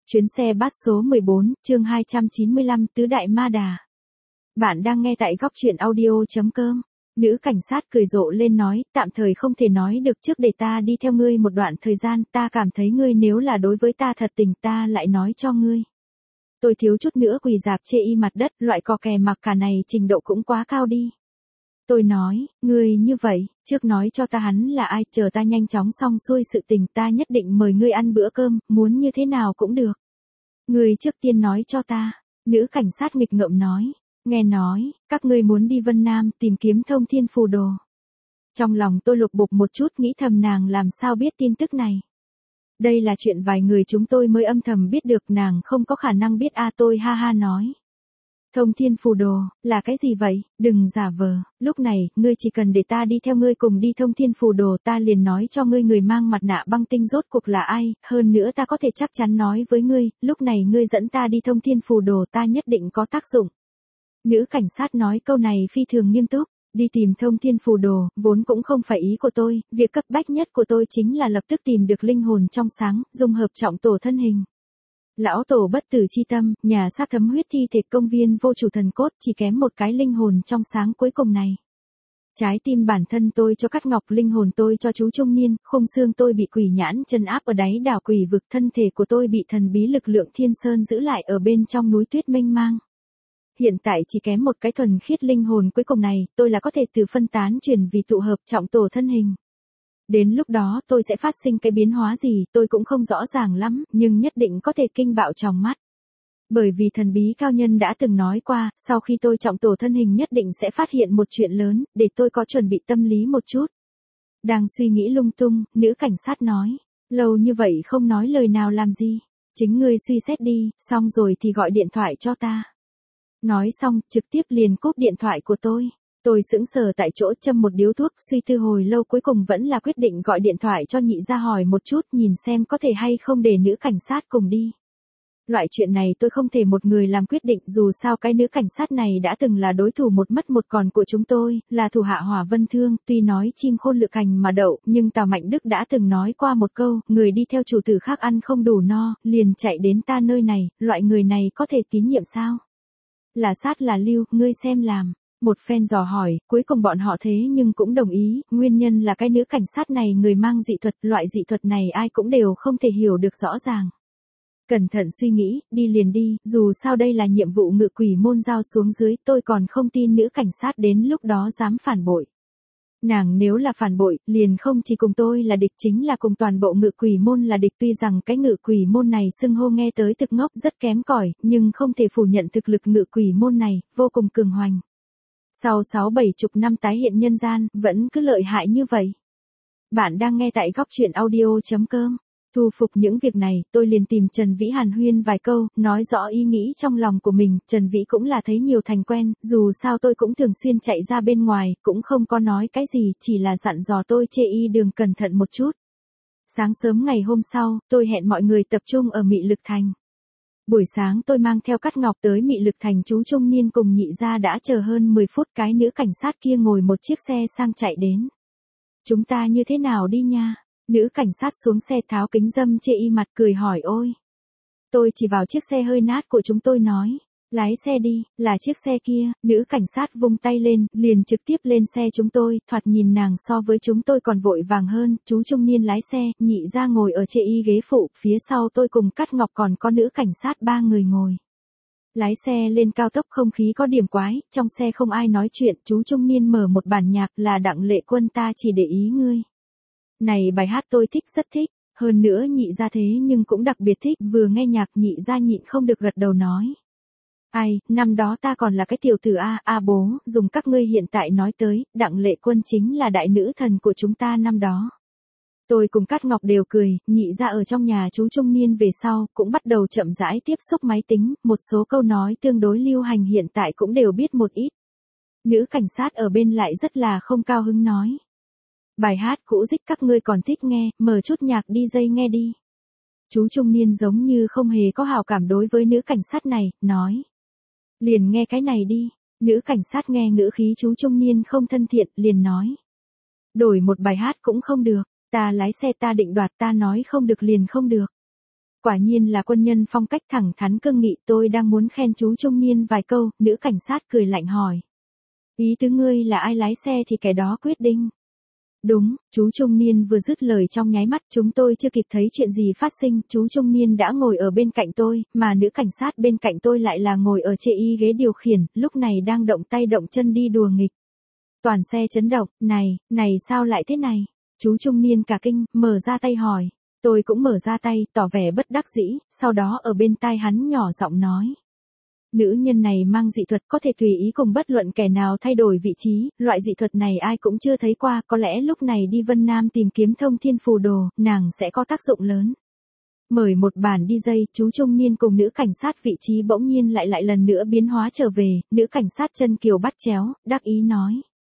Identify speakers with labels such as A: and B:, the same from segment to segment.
A: Chuyến xe bus số 14, chương 295, Tứ Đại Ma Đà. Bạn đang nghe tại góc truyện audio.com. Nữ cảnh sát cười rộ lên nói, tạm thời không thể nói được trước để ta đi theo ngươi một đoạn thời gian, ta cảm thấy ngươi nếu là đối với ta thật tình ta lại nói cho ngươi. Tôi thiếu chút nữa quỳ rạp chê y mặt đất, loại cò kè mặc cả này trình độ cũng quá cao đi. Tôi nói, ngươi như vậy, trước nói cho ta hắn là ai, chờ ta nhanh chóng xong xuôi sự tình ta nhất định mời ngươi ăn bữa cơm, muốn như thế nào cũng được. Ngươi trước tiên nói cho ta, nữ cảnh sát nghịch ngợm nói, nghe nói, các ngươi muốn đi Vân Nam tìm kiếm Thông Thiên Phù Đồ. Trong lòng tôi lục bục một chút nghĩ thầm nàng làm sao biết tin tức này. Đây là chuyện vài người chúng tôi mới âm thầm biết được, nàng không có khả năng biết tôi ha ha nói. Thông Thiên Phù Đồ, là cái gì vậy, đừng giả vờ, lúc này, ngươi chỉ cần để ta đi theo ngươi cùng đi Thông Thiên Phù Đồ ta liền nói cho ngươi người mang mặt nạ băng tinh rốt cuộc là ai, hơn nữa ta có thể chắc chắn nói với ngươi, lúc này ngươi dẫn ta đi Thông Thiên Phù Đồ ta nhất định có tác dụng. Nữ cảnh sát nói câu này phi thường nghiêm túc, đi tìm Thông Thiên Phù Đồ, vốn cũng không phải ý của tôi, việc cấp bách nhất của tôi chính là lập tức tìm được linh hồn trong sáng, dung hợp trọng tổ thân hình. Lão tổ bất tử chi tâm, nhà xác thấm huyết thi thể công viên vô chủ thần cốt chỉ kém một cái linh hồn trong sáng cuối cùng này. Trái tim bản thân tôi cho Cát Ngọc, linh hồn tôi cho chú trung niên, khung xương tôi bị quỷ nhãn trấn áp ở đáy đảo quỷ vực, thân thể của tôi bị thần bí lực lượng thiên sơn giữ lại ở bên trong núi tuyết mênh mang. Hiện tại chỉ kém một cái thuần khiết linh hồn cuối cùng này, tôi là có thể từ phân tán chuyển vì tụ hợp trọng tổ thân hình. Đến lúc đó tôi sẽ phát sinh cái biến hóa gì tôi cũng không rõ ràng lắm, nhưng nhất định có thể kinh bạo trong mắt. Bởi vì thần bí cao nhân đã từng nói qua, sau khi tôi trọng tổ thân hình nhất định sẽ phát hiện một chuyện lớn, để tôi có chuẩn bị tâm lý một chút. Đang suy nghĩ lung tung, nữ cảnh sát nói, lâu như vậy không nói lời nào làm gì, chính ngươi suy xét đi, xong rồi thì gọi điện thoại cho ta. Nói xong, trực tiếp liền cúp điện thoại của tôi. Tôi sững sờ tại chỗ châm một điếu thuốc, suy tư hồi lâu cuối cùng vẫn là quyết định gọi điện thoại cho nhị gia hỏi một chút, nhìn xem có thể hay không để nữ cảnh sát cùng đi. Loại chuyện này tôi không thể một người làm quyết định, dù sao cái nữ cảnh sát này đã từng là đối thủ một mất một còn của chúng tôi, là thủ hạ Hỏa Vân Thương, tuy nói chim khôn lược cành mà đậu, nhưng Tào Mạnh Đức đã từng nói qua một câu, người đi theo chủ tử khác ăn không đủ no, liền chạy đến ta nơi này, loại người này có thể tín nhiệm sao? Là sát là lưu, ngươi xem làm. Một phen dò hỏi, cuối cùng bọn họ thế nhưng cũng đồng ý, nguyên nhân là cái nữ cảnh sát này người mang dị thuật, loại dị thuật này ai cũng đều không thể hiểu được rõ ràng. Cẩn thận suy nghĩ, đi liền đi, dù sao đây là nhiệm vụ ngự quỷ môn giao xuống dưới, tôi còn không tin nữ cảnh sát đến lúc đó dám phản bội. Nàng nếu là phản bội, liền không chỉ cùng tôi là địch chính là cùng toàn bộ ngự quỷ môn là địch, tuy rằng cái ngự quỷ môn này xưng hô nghe tới thực ngốc rất kém cỏi, nhưng không thể phủ nhận thực lực ngự quỷ môn này, vô cùng cường hoành. Sau 6-7 chục năm tái hiện nhân gian, vẫn cứ lợi hại như vậy. Bạn đang nghe tại góc truyện audio.com. Thu phục những việc này, tôi liền tìm Trần Vĩ hàn huyên vài câu, nói rõ ý nghĩ trong lòng của mình, Trần Vĩ cũng là thấy nhiều thành quen, dù sao tôi cũng thường xuyên chạy ra bên ngoài, cũng không có nói cái gì, chỉ là dặn dò tôi chê y đường cẩn thận một chút. Sáng sớm ngày hôm sau, tôi hẹn mọi người tập trung ở Mị Lực Thành. Buổi sáng tôi mang theo Cát Ngọc tới Mị Lực Thành, chú trung niên cùng nhị gia đã chờ hơn 10 phút, cái nữ cảnh sát kia ngồi một chiếc xe sang chạy đến. Chúng ta như thế nào đi nha? Nữ cảnh sát xuống xe tháo kính râm chê y mặt cười hỏi ôi. Tôi chỉ vào chiếc xe hơi nát của chúng tôi nói. Lái xe đi, là chiếc xe kia, nữ cảnh sát vung tay lên, liền trực tiếp lên xe chúng tôi, thoạt nhìn nàng so với chúng tôi còn vội vàng hơn, chú trung niên lái xe, nhị gia ngồi ở chê y ghế phụ, phía sau tôi cùng Cát Ngọc còn có nữ cảnh sát 3 người ngồi. Lái xe lên cao tốc không khí có điểm quái, trong xe không ai nói chuyện, chú trung niên mở một bản nhạc là Đặng Lệ Quân ta chỉ để ý ngươi. Này bài hát tôi thích, rất thích, hơn nữa nhị gia thế nhưng cũng đặc biệt thích, vừa nghe nhạc nhị gia nhịn không được gật đầu nói. Ai, năm đó ta còn là cái tiểu tử bố, dùng các ngươi hiện tại nói tới, Đặng Lệ Quân chính là đại nữ thần của chúng ta năm đó. Tôi cùng Cát Ngọc đều cười, nhị gia ở trong nhà chú trung niên về sau, cũng bắt đầu chậm rãi tiếp xúc máy tính, một số câu nói tương đối lưu hành hiện tại cũng đều biết một ít. Nữ cảnh sát ở bên lại rất là không cao hứng nói. Bài hát cũ dích các ngươi còn thích nghe, mở chút nhạc DJ nghe đi. Chú trung niên giống như không hề có hảo cảm đối với nữ cảnh sát này, nói. Liền nghe cái này đi, nữ cảnh sát nghe ngữ khí chú trung niên không thân thiện, liền nói. Đổi một bài hát cũng không được, ta lái xe ta định đoạt ta nói không được liền không được. Quả nhiên là quân nhân phong cách thẳng thắn cương nghị, tôi đang muốn khen chú trung niên vài câu, nữ cảnh sát cười lạnh hỏi. Ý tứ ngươi là ai lái xe thì kẻ đó quyết định. Đúng, chú trung niên vừa dứt lời trong nháy mắt chúng tôi chưa kịp thấy chuyện gì phát sinh, chú trung niên đã ngồi ở bên cạnh tôi, mà nữ cảnh sát bên cạnh tôi lại là ngồi ở chê y ghế điều khiển, lúc này đang động tay động chân đi đùa nghịch. Toàn xe chấn động, này sao lại thế này? Chú trung niên cả kinh, mở ra tay hỏi. Tôi cũng mở ra tay, tỏ vẻ bất đắc dĩ, sau đó ở bên tai hắn nhỏ giọng nói. Nữ nhân này mang dị thuật có thể tùy ý cùng bất luận kẻ nào thay đổi vị trí, loại dị thuật này ai cũng chưa thấy qua, có lẽ lúc này đi Vân Nam tìm kiếm thông thiên phù đồ, nàng sẽ có tác dụng lớn. Mời một bản đi dây, chú trung niên cùng nữ cảnh sát vị trí bỗng nhiên lại lần nữa biến hóa trở về, nữ cảnh sát chân kiều bắt chéo, đắc ý nói.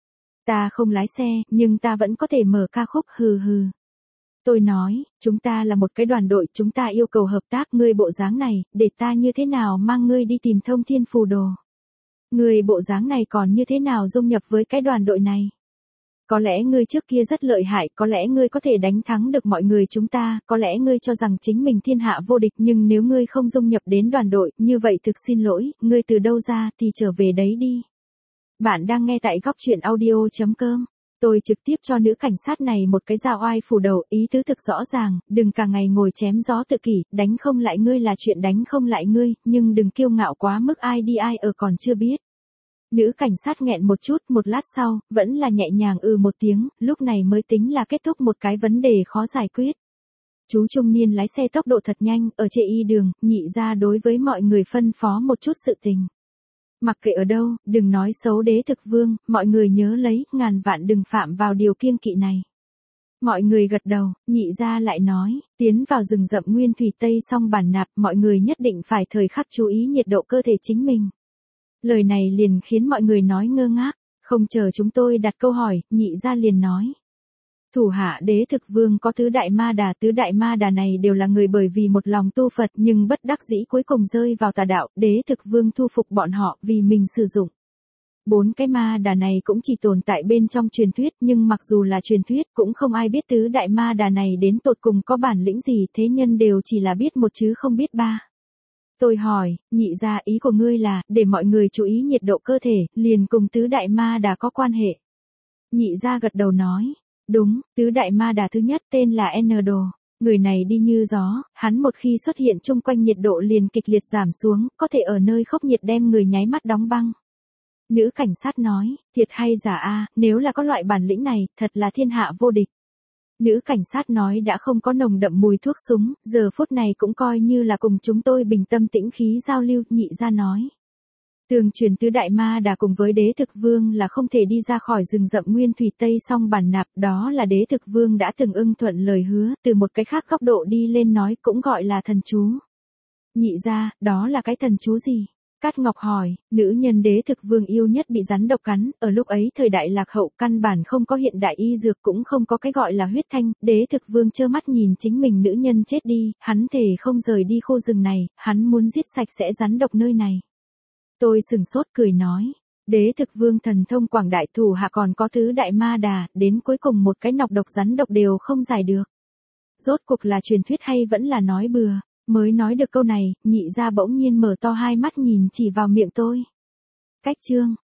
A: Ta không lái xe, nhưng ta vẫn có thể mở ca khúc hừ hừ. Tôi nói, chúng ta là một cái đoàn đội, chúng ta yêu cầu hợp tác, ngươi bộ dáng này, để ta như thế nào mang ngươi đi tìm thông thiên phù đồ. Ngươi bộ dáng này còn như thế nào dung nhập với cái đoàn đội này. Có lẽ ngươi trước kia rất lợi hại, có lẽ ngươi có thể đánh thắng được mọi người chúng ta, có lẽ ngươi cho rằng chính mình thiên hạ vô địch, nhưng nếu ngươi không dung nhập đến đoàn đội, như vậy thực xin lỗi, ngươi từ đâu ra thì trở về đấy đi. Bạn đang nghe tại góc truyện audio.com. Tôi trực tiếp cho nữ cảnh sát này một cái dao oai phủ đầu, ý tứ thực rõ ràng, đừng cả ngày ngồi chém gió tự kỷ, đánh không lại ngươi là chuyện đánh không lại ngươi, nhưng đừng kiêu ngạo quá mức ai đi ai ở còn chưa biết. Nữ cảnh sát nghẹn một chút, một lát sau, vẫn là nhẹ nhàng một tiếng, lúc này mới tính là kết thúc một cái vấn đề khó giải quyết. Chú trung niên lái xe tốc độ thật nhanh, ở chê y đường, nhị ra đối với mọi người phân phó một chút sự tình. Mặc kệ ở đâu, đừng nói xấu đế thực vương, mọi người nhớ lấy, ngàn vạn đừng phạm vào điều kiêng kỵ này. Mọi người gật đầu, nhị ra lại nói, tiến vào rừng rậm nguyên thủy tây xong bản nạp, mọi người nhất định phải thời khắc chú ý nhiệt độ cơ thể chính mình. Lời này liền khiến mọi người nói ngơ ngác, không chờ chúng tôi đặt câu hỏi, nhị ra liền nói. Thủ hạ đế thực vương có tứ đại ma đà này đều là người bởi vì một lòng tu Phật nhưng bất đắc dĩ cuối cùng rơi vào tà đạo, đế thực vương thu phục bọn họ vì mình sử dụng. 4 cái ma đà này cũng chỉ tồn tại bên trong truyền thuyết nhưng mặc dù là truyền thuyết cũng không ai biết tứ đại ma đà này đến tột cùng có bản lĩnh gì, thế nhân đều chỉ là biết một chứ không biết ba. Tôi hỏi, nhị ra ý của ngươi là, để mọi người chú ý nhiệt độ cơ thể, liền cùng tứ đại ma đà có quan hệ. Nhị ra gật đầu nói. Đúng, tứ đại ma đà thứ nhất tên là N đồ. Người này đi như gió, hắn một khi xuất hiện chung quanh nhiệt độ liền kịch liệt giảm xuống, có thể ở nơi khốc nhiệt đem người nháy mắt đóng băng. Nữ cảnh sát nói, thiệt hay giả a, nếu là có loại bản lĩnh này, thật là thiên hạ vô địch. Nữ cảnh sát nói đã không có nồng đậm mùi thuốc súng, giờ phút này cũng coi như là cùng chúng tôi bình tâm tĩnh khí giao lưu, nhị ra nói. Tường truyền tứ đại ma đà cùng với đế thực vương là không thể đi ra khỏi rừng rậm nguyên thủy tây song bản nạp, đó là đế thực vương đã từng ưng thuận lời hứa, từ một cái khác góc độ đi lên nói cũng gọi là thần chú. Nhị ra, đó là cái thần chú gì? Cát Ngọc hỏi, nữ nhân đế thực vương yêu nhất bị rắn độc cắn, ở lúc ấy thời đại lạc hậu căn bản không có hiện đại y dược cũng không có cái gọi là huyết thanh, đế thực vương trơ mắt nhìn chính mình nữ nhân chết đi, hắn thề không rời đi khu rừng này, hắn muốn giết sạch sẽ rắn độc nơi này. Tôi sừng sốt cười nói, đế thực vương thần thông quảng đại thủ hạ còn có tứ đại ma đà, đến cuối cùng một cái nọc độc rắn độc đều không giải được. Rốt cuộc là truyền thuyết hay vẫn là nói bừa, mới nói được câu này, nhị ra bỗng nhiên mở to hai mắt nhìn chỉ vào miệng tôi. Cách chương.